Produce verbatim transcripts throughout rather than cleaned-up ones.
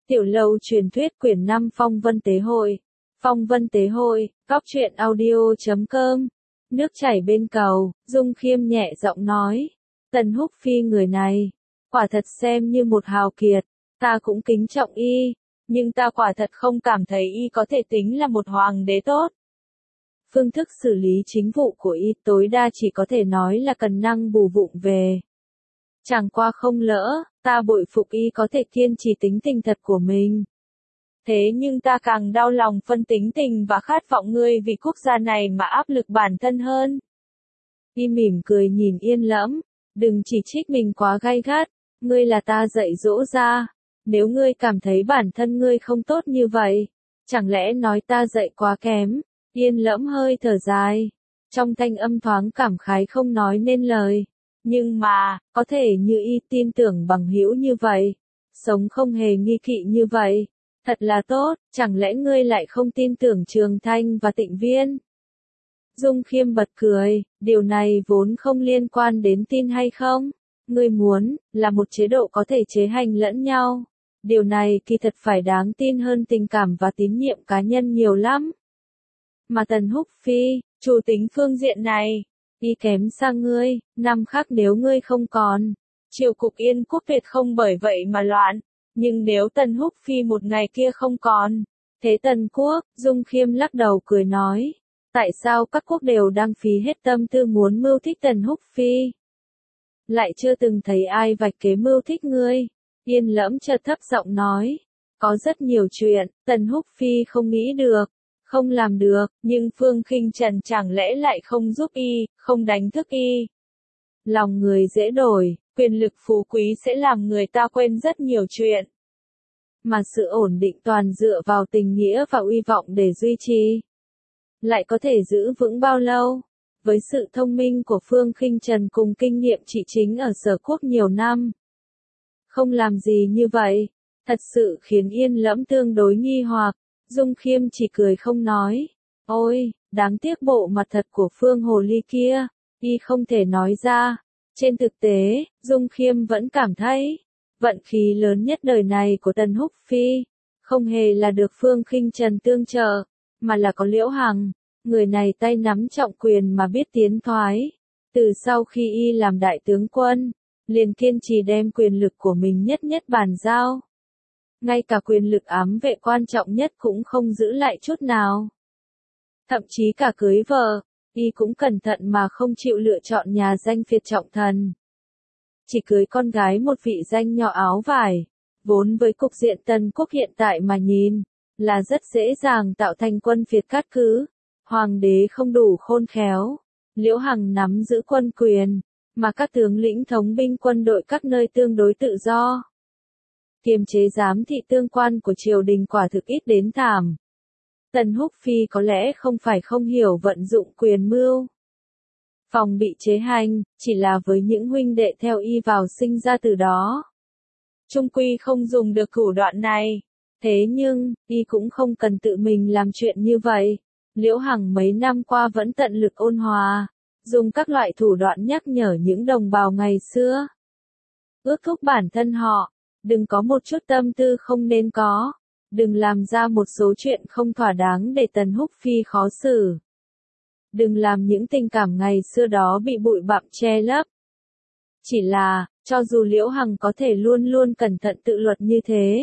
Tiểu lâu truyền thuyết quyển năm Phong Vân Tế Hội. Phong Vân Tế Hội, góc truyện audio chấm com. Nước chảy bên cầu, Dung Khiêm nhẹ giọng nói. Tần Húc Phi người này, quả thật xem như một hào kiệt, ta cũng kính trọng y, nhưng ta quả thật không cảm thấy y có thể tính là một hoàng đế tốt. Phương thức xử lý chính vụ của y tối đa chỉ có thể nói là cần năng bù vụng về. Chẳng qua không lỡ, ta bội phục y có thể kiên trì tính tình thật của mình. Thế nhưng ta càng đau lòng phân tính tình và khát vọng ngươi vì quốc gia này mà áp lực bản thân hơn. Y mỉm cười nhìn Yên Lẫm, đừng chỉ trích mình quá gay gắt, ngươi là ta dạy dỗ ra, nếu ngươi cảm thấy bản thân ngươi không tốt như vậy, chẳng lẽ nói ta dạy quá kém. Yên Lẫm hơi thở dài, trong thanh âm thoáng cảm khái không nói nên lời. Nhưng mà, có thể như y tin tưởng bằng hữu như vậy, sống không hề nghi kỵ như vậy, thật là tốt, chẳng lẽ ngươi lại không tin tưởng Trường Thanh và Tịnh Viên? Dung Khiêm bật cười, điều này vốn không liên quan đến tin hay không, ngươi muốn, là một chế độ có thể chế hành lẫn nhau. Điều này kỳ thật phải đáng tin hơn tình cảm và tín nhiệm cá nhân nhiều lắm. Mà Tần Húc Phi, chủ tính phương diện này, y kém sang ngươi, năm khác nếu ngươi không còn, triều cục Yên quốc Việt không bởi vậy mà loạn, nhưng nếu Tần Húc Phi một ngày kia không còn, thế Tần quốc, Dung Khiêm lắc đầu cười nói, tại sao các quốc đều đang phí hết tâm tư muốn mưu thích Tần Húc Phi? Lại chưa từng thấy ai vạch kế mưu thích ngươi. Yên Lẫm chợt thấp giọng nói, có rất nhiều chuyện, Tần Húc Phi không nghĩ được, không làm được, nhưng Phương Khinh Trần chẳng lẽ lại không giúp y, không đánh thức y. Lòng người dễ đổi, quyền lực phú quý sẽ làm người ta quên rất nhiều chuyện. Mà sự ổn định toàn dựa vào tình nghĩa và uy vọng để duy trì. Lại có thể giữ vững bao lâu? Với sự thông minh của Phương Khinh Trần cùng kinh nghiệm trị chính ở Sở Quốc nhiều năm. Không làm gì như vậy, thật sự khiến Yên Lẫm tương đối nghi hoặc. Dung Khiêm chỉ cười không nói. Ôi, đáng tiếc bộ mặt thật của Phương Hồ Ly kia, y không thể nói ra. Trên thực tế, Dung Khiêm vẫn cảm thấy, vận khí lớn nhất đời này của Tần Húc Phi, không hề là được Phương Khinh Trần tương trợ, mà là có Liễu Hằng, người này tay nắm trọng quyền mà biết tiến thoái. Từ sau khi y làm đại tướng quân, liền kiên trì đem quyền lực của mình nhất nhất bàn giao. Ngay cả quyền lực ám vệ quan trọng nhất cũng không giữ lại chút nào. Thậm chí cả cưới vợ, y cũng cẩn thận mà không chịu lựa chọn nhà danh phiệt trọng thần. Chỉ cưới con gái một vị danh nho áo vải, vốn với cục diện Tần quốc hiện tại mà nhìn, là rất dễ dàng tạo thành quân phiệt cát cứ. Hoàng đế không đủ khôn khéo, Liễu Hằng nắm giữ quân quyền, mà các tướng lĩnh thống binh quân đội các nơi tương đối tự do. Kiềm chế giám thị tương quan của triều đình quả thực ít đến thảm. Tần Húc Phi có lẽ không phải không hiểu vận dụng quyền mưu. Phòng bị chế hành, chỉ là với những huynh đệ theo y vào sinh ra từ đó. Trung quy không dùng được thủ đoạn này. Thế nhưng, y cũng không cần tự mình làm chuyện như vậy. Liễu Hằng mấy năm qua vẫn tận lực ôn hòa, dùng các loại thủ đoạn nhắc nhở những đồng bào ngày xưa. Ước thúc bản thân họ. Đừng có một chút tâm tư không nên có. Đừng làm ra một số chuyện không thỏa đáng để Tần Húc Phi khó xử. Đừng làm những tình cảm ngày xưa đó bị bụi bặm che lấp. Chỉ là, cho dù Liễu Hằng có thể luôn luôn cẩn thận tự luật như thế,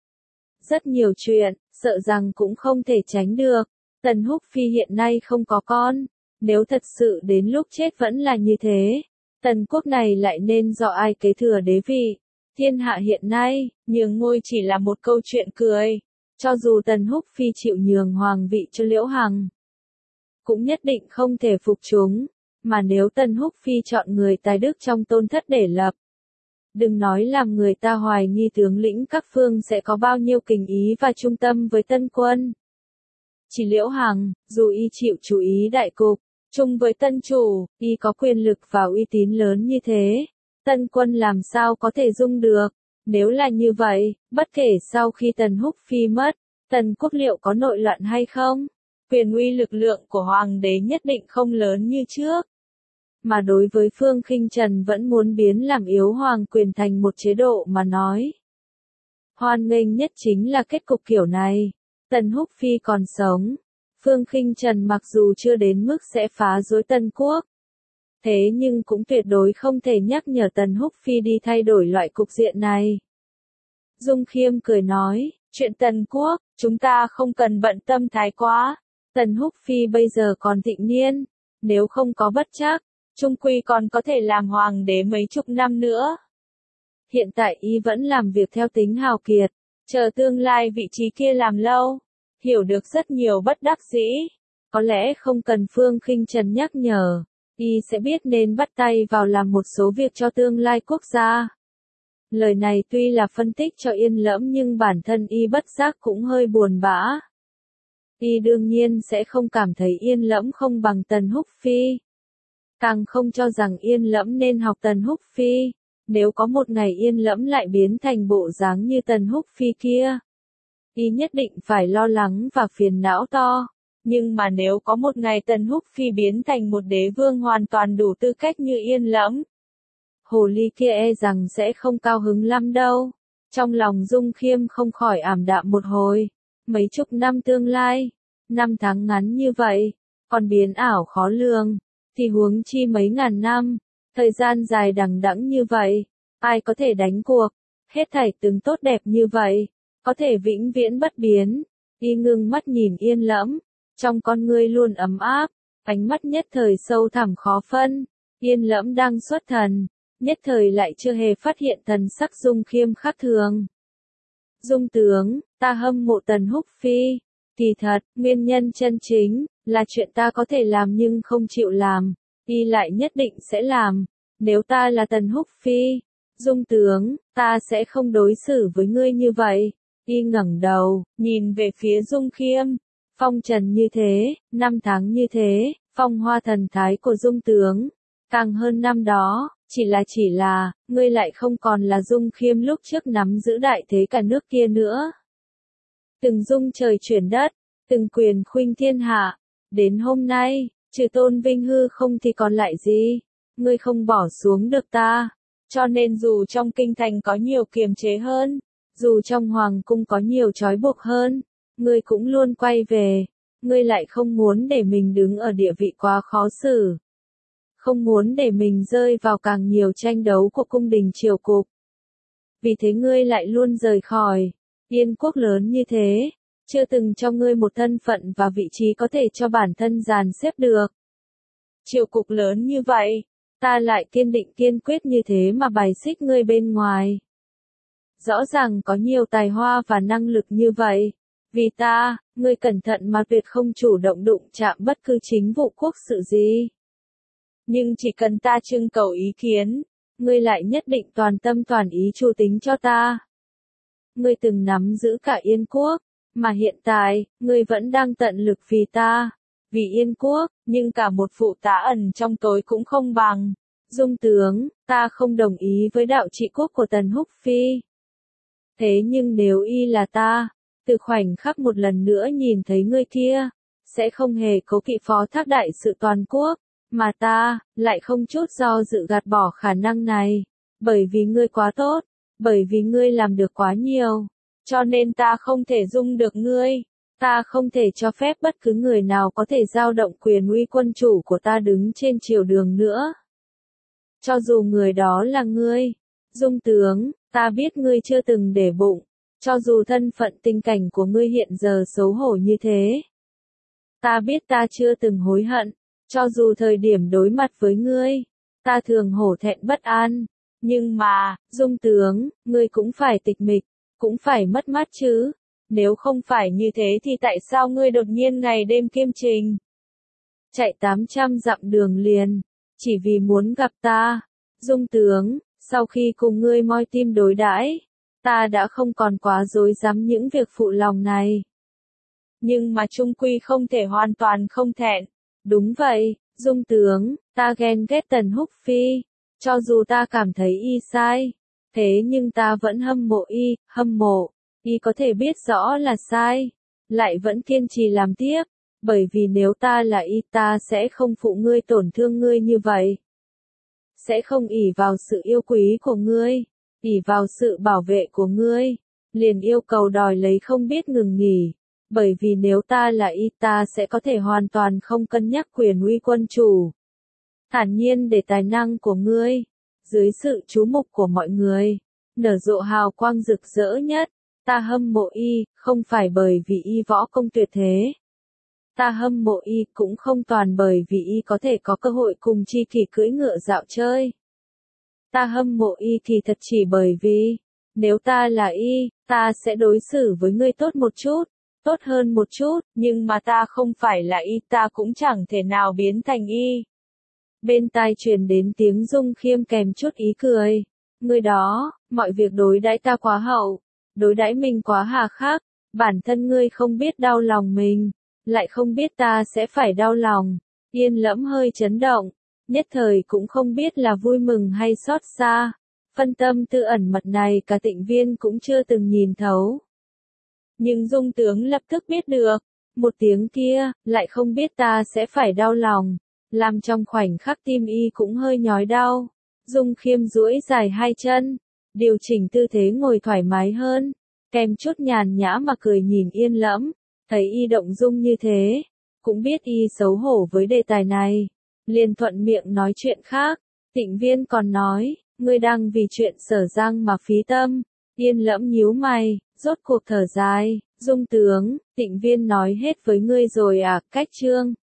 rất nhiều chuyện, sợ rằng cũng không thể tránh được. Tần Húc Phi hiện nay không có con. Nếu thật sự đến lúc chết vẫn là như thế, Tần quốc này lại nên do ai kế thừa đế vị? Thiên hạ hiện nay, nhường ngôi chỉ là một câu chuyện cười. Cho dù Tần Húc Phi chịu nhường hoàng vị cho Liễu Hằng, cũng nhất định không thể phục chúng. Mà nếu Tần Húc Phi chọn người tài đức trong tôn thất để lập, đừng nói làm người ta hoài nghi tướng lĩnh các phương sẽ có bao nhiêu kính ý và trung tâm với tân quân. Chỉ Liễu Hằng, dù y chịu chú ý đại cục, chung với tân chủ, y có quyền lực và uy tín lớn như thế. Tân quân làm sao có thể dung được? Nếu là như vậy, bất kể sau khi Tần Húc Phi mất, Tần quốc liệu có nội loạn hay không? Quyền uy lực lượng của hoàng đế nhất định không lớn như trước. Mà đối với Phương Khinh Trần vẫn muốn biến làm yếu hoàng quyền thành một chế độ mà nói. Hoan nghênh nhất chính là kết cục kiểu này. Tần Húc Phi còn sống. Phương Khinh Trần mặc dù chưa đến mức sẽ phá rối Tân Quốc. Thế nhưng cũng tuyệt đối không thể nhắc nhở Tần Húc Phi đi thay đổi loại cục diện này. Dung Khiêm cười nói, chuyện Tần Quốc, chúng ta không cần bận tâm thái quá. Tần Húc Phi bây giờ còn thịnh niên, nếu không có bất trắc, chung quy còn có thể làm hoàng đế mấy chục năm nữa. Hiện tại y vẫn làm việc theo tính hào kiệt, chờ tương lai vị trí kia làm lâu, hiểu được rất nhiều bất đắc dĩ. Có lẽ không cần Phương Khinh Trần nhắc nhở, y sẽ biết nên bắt tay vào làm một số việc cho tương lai quốc gia. Lời này tuy là phân tích cho Yên Lẫm nhưng bản thân y bất giác cũng hơi buồn bã. Y đương nhiên sẽ không cảm thấy Yên Lẫm không bằng Tần Húc Phi. Càng không cho rằng Yên Lẫm nên học Tần Húc Phi. Nếu có một ngày Yên Lẫm lại biến thành bộ dáng như Tần Húc Phi kia, y nhất định phải lo lắng và phiền não to. Nhưng mà nếu có một ngày Tần Húc Phi biến thành một đế vương hoàn toàn đủ tư cách như Yên Lẫm, hồ ly kia e rằng sẽ không cao hứng lắm đâu. Trong lòng Dung Khiêm không khỏi ảm đạm một hồi. Mấy chục năm tương lai, năm tháng ngắn như vậy, còn biến ảo khó lường, thì huống chi mấy ngàn năm, thời gian dài đằng đẵng như vậy, ai có thể đánh cuộc, hết thảy từng tốt đẹp như vậy, có thể vĩnh viễn bất biến. Y ngưng mắt nhìn Yên Lẫm, trong con ngươi luôn ấm áp, ánh mắt nhất thời sâu thẳm khó phân. Yên Lẫm đang xuất thần, nhất thời lại chưa hề phát hiện thần sắc Dung Khiêm khác thường. Dung tướng, ta hâm mộ Tần Húc Phi. Kỳ thật, nguyên nhân chân chính, là chuyện ta có thể làm nhưng không chịu làm, y lại nhất định sẽ làm. Nếu ta là Tần Húc Phi, Dung tướng, ta sẽ không đối xử với ngươi như vậy. Y ngẩng đầu, nhìn về phía Dung Khiêm. Phong trần như thế, năm tháng như thế, phong hoa thần thái của Dung tướng, càng hơn năm đó. Chỉ là chỉ là, ngươi lại không còn là Dung Khiêm lúc trước nắm giữ đại thế cả nước kia nữa. Từng dung trời chuyển đất, từng quyền khuynh thiên hạ, đến hôm nay, trừ tôn vinh hư không thì còn lại gì, ngươi không bỏ xuống được ta, cho nên dù trong kinh thành có nhiều kiềm chế hơn, dù trong hoàng cung có nhiều trói buộc hơn, ngươi cũng luôn quay về, ngươi lại không muốn để mình đứng ở địa vị quá khó xử. Không muốn để mình rơi vào càng nhiều tranh đấu của cung đình triều cục. Vì thế ngươi lại luôn rời khỏi. Yên quốc lớn như thế, chưa từng cho ngươi một thân phận và vị trí có thể cho bản thân dàn xếp được. Triều cục lớn như vậy, ta lại kiên định kiên quyết như thế mà bài xích ngươi bên ngoài. Rõ ràng có nhiều tài hoa và năng lực như vậy. Vì ta, ngươi cẩn thận mà tuyệt không chủ động đụng chạm bất cứ chính vụ quốc sự gì. Nhưng chỉ cần ta trưng cầu ý kiến, ngươi lại nhất định toàn tâm toàn ý chu tính cho ta. Ngươi từng nắm giữ cả Yên quốc, mà hiện tại, ngươi vẫn đang tận lực vì ta, vì Yên quốc, nhưng cả một phụ tá ẩn trong tối cũng không bằng. Dung tướng, ta không đồng ý với đạo trị quốc của Tần Húc Phi. Thế nhưng nếu y là ta, từ khoảnh khắc một lần nữa nhìn thấy ngươi kia, sẽ không hề cố kỵ phó thác đại sự toàn quốc. Mà ta, lại không chút do dự gạt bỏ khả năng này, bởi vì ngươi quá tốt, bởi vì ngươi làm được quá nhiều, cho nên ta không thể dung được ngươi, ta không thể cho phép bất cứ người nào có thể dao động quyền uy quân chủ của ta đứng trên triều đường nữa. Cho dù người đó là ngươi, Dung tướng, ta biết ngươi chưa từng để bụng, cho dù thân phận tình cảnh của ngươi hiện giờ xấu hổ như thế. Ta biết ta chưa từng hối hận. Cho dù thời điểm đối mặt với ngươi, ta thường hổ thẹn bất an, nhưng mà, Dung tướng, ngươi cũng phải tịch mịch, cũng phải mất mát chứ, nếu không phải như thế thì tại sao ngươi đột nhiên ngày đêm kiêm trình? Chạy tám trăm dặm đường liền, chỉ vì muốn gặp ta, Dung tướng, sau khi cùng ngươi moi tim đối đãi, ta đã không còn quá dối dám những việc phụ lòng này. Nhưng mà chung quy không thể hoàn toàn không thẹn. Đúng vậy, Dung tướng, ta ghen ghét Tần Húc Phi, cho dù ta cảm thấy y sai, thế nhưng ta vẫn hâm mộ y, hâm mộ, y có thể biết rõ là sai, lại vẫn kiên trì làm tiếp, bởi vì nếu ta là y ta sẽ không phụ ngươi tổn thương ngươi như vậy. Sẽ không ỷ vào sự yêu quý của ngươi, ỷ vào sự bảo vệ của ngươi, liền yêu cầu đòi lấy không biết ngừng nghỉ, bởi vì nếu ta là y ta sẽ có thể hoàn toàn không cân nhắc quyền uy quân chủ. Thản nhiên để tài năng của ngươi, dưới sự chú mục của mọi người, nở rộ hào quang rực rỡ nhất. Ta hâm mộ y, không phải bởi vì y võ công tuyệt thế. Ta hâm mộ y cũng không toàn bởi vì y có thể có cơ hội cùng chi kỷ cưỡi ngựa dạo chơi. Ta hâm mộ y thì thật chỉ bởi vì, nếu ta là y, ta sẽ đối xử với ngươi tốt một chút, tốt hơn một chút, nhưng mà ta không phải là y ta cũng chẳng thể nào biến thành y. Bên tai truyền đến tiếng Dung Khiêm kèm chút ý cười. Ngươi đó, mọi việc đối đãi ta quá hậu, đối đãi mình quá hà khắc, bản thân ngươi không biết đau lòng mình, lại không biết ta sẽ phải đau lòng. Yên Lẫm hơi chấn động, nhất thời cũng không biết là vui mừng hay xót xa. Phân tâm tư ẩn mật này cả Tịnh Viên cũng chưa từng nhìn thấu. Nhưng Dung tướng lập tức biết được, một tiếng kia, lại không biết ta sẽ phải đau lòng, làm trong khoảnh khắc tim y cũng hơi nhói đau. Dung Khiêm duỗi dài hai chân, điều chỉnh tư thế ngồi thoải mái hơn, kèm chút nhàn nhã mà cười nhìn Yên Lẫm, thấy y động dung như thế, cũng biết y xấu hổ với đề tài này, liền thuận miệng nói chuyện khác. Tịnh Viên còn nói, ngươi đang vì chuyện Sở Giang mà phí tâm. Yên Lẫm nhíu mày, rốt cuộc thở dài, Dung tướng, Tịnh Viên nói hết với ngươi rồi à, cách chương.